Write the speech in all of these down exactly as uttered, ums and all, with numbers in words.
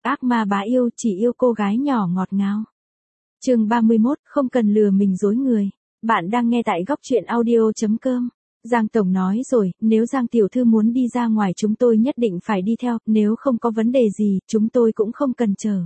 ác ma bá yêu chỉ yêu cô gái nhỏ ngọt ngào. Chương ba mươi mốt, không cần lừa mình dối người. Bạn đang nghe tại góc truyện audio chấm com. Giang Tổng nói rồi, nếu Giang Tiểu Thư muốn đi ra ngoài chúng tôi nhất định phải đi theo, nếu không có vấn đề gì, chúng tôi cũng không cần chờ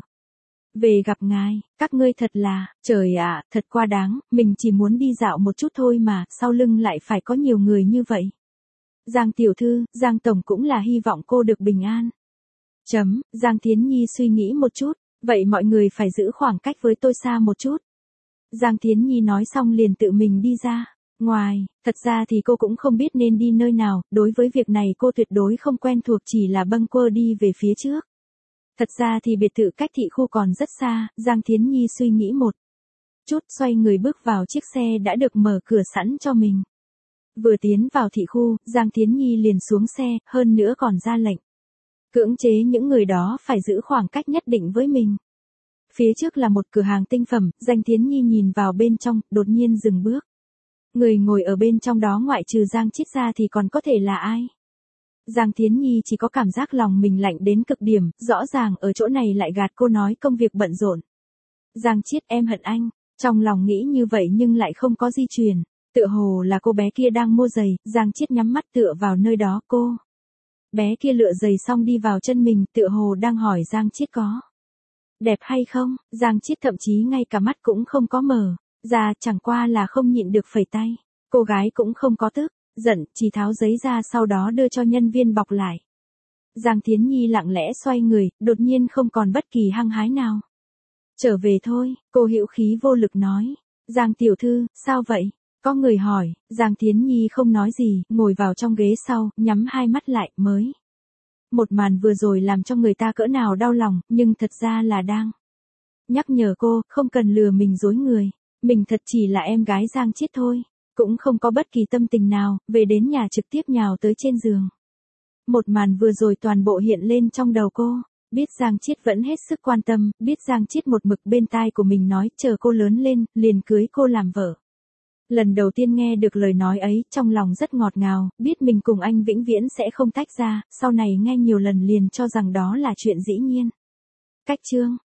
về gặp ngài. Các ngươi thật là, trời ạ, thật quá đáng, mình chỉ muốn đi dạo một chút thôi mà, sau lưng lại phải có nhiều người như vậy. Giang Tiểu Thư, Giang Tổng cũng là hy vọng cô được bình an. Chấm, Giang Thiến Nhi suy nghĩ một chút, vậy mọi người phải giữ khoảng cách với tôi xa một chút. Giang Thiến Nhi nói xong liền tự mình đi ra. Ngoài, thật ra thì cô cũng không biết nên đi nơi nào, đối với việc này cô tuyệt đối không quen thuộc, chỉ là bâng quơ đi về phía trước. Thật ra thì biệt thự cách thị khu còn rất xa, Giang Thiến Nhi suy nghĩ một chút xoay người bước vào chiếc xe đã được mở cửa sẵn cho mình. Vừa tiến vào thị khu, Giang Thiến Nhi liền xuống xe, hơn nữa còn ra lệnh cưỡng chế những người đó phải giữ khoảng cách nhất định với mình. Phía trước là một cửa hàng tinh phẩm, Giang Thiến Nhi nhìn vào bên trong, đột nhiên dừng bước. Người ngồi ở bên trong đó ngoại trừ Giang Chiết ra thì còn có thể là ai? Giang Thiến Nhi chỉ có cảm giác lòng mình lạnh đến cực điểm, rõ ràng ở chỗ này lại gạt cô nói công việc bận rộn. Giang Chiết, em hận anh, trong lòng nghĩ như vậy nhưng lại không có di truyền, tựa hồ là cô bé kia đang mua giày, Giang Chiết nhắm mắt tựa vào nơi đó, cô bé kia lựa giày xong đi vào chân mình, tựa hồ đang hỏi Giang Chiết có đẹp hay không. Giang Chiết thậm chí ngay cả mắt cũng không có mở ra, chẳng qua là không nhịn được phẩy tay. Cô gái cũng không có tức giận, chỉ tháo giấy ra sau đó đưa cho nhân viên bọc lại. Giang Thiến Nhi lặng lẽ xoay người, đột nhiên không còn bất kỳ hăng hái nào. Trở về thôi, cô hữu khí vô lực nói. Giang Tiểu Thư, sao vậy? Có người hỏi. Giang Thiến Nhi không nói gì, ngồi vào trong ghế sau, nhắm hai mắt lại, mới. Một màn vừa rồi làm cho người ta cỡ nào đau lòng, nhưng thật ra là đang nhắc nhở cô, không cần lừa mình dối người. Mình thật chỉ là em gái Giang Chiết thôi. Cũng không có bất kỳ tâm tình nào, về đến nhà trực tiếp nhào tới trên giường. Một màn vừa rồi toàn bộ hiện lên trong đầu cô. Biết Giang Chiết vẫn hết sức quan tâm, biết Giang Chiết một mực bên tai của mình nói chờ cô lớn lên, liền cưới cô làm vợ. Lần đầu tiên nghe được lời nói ấy, trong lòng rất ngọt ngào, biết mình cùng anh vĩnh viễn sẽ không tách ra, sau này nghe nhiều lần liền cho rằng đó là chuyện dĩ nhiên. Cách chương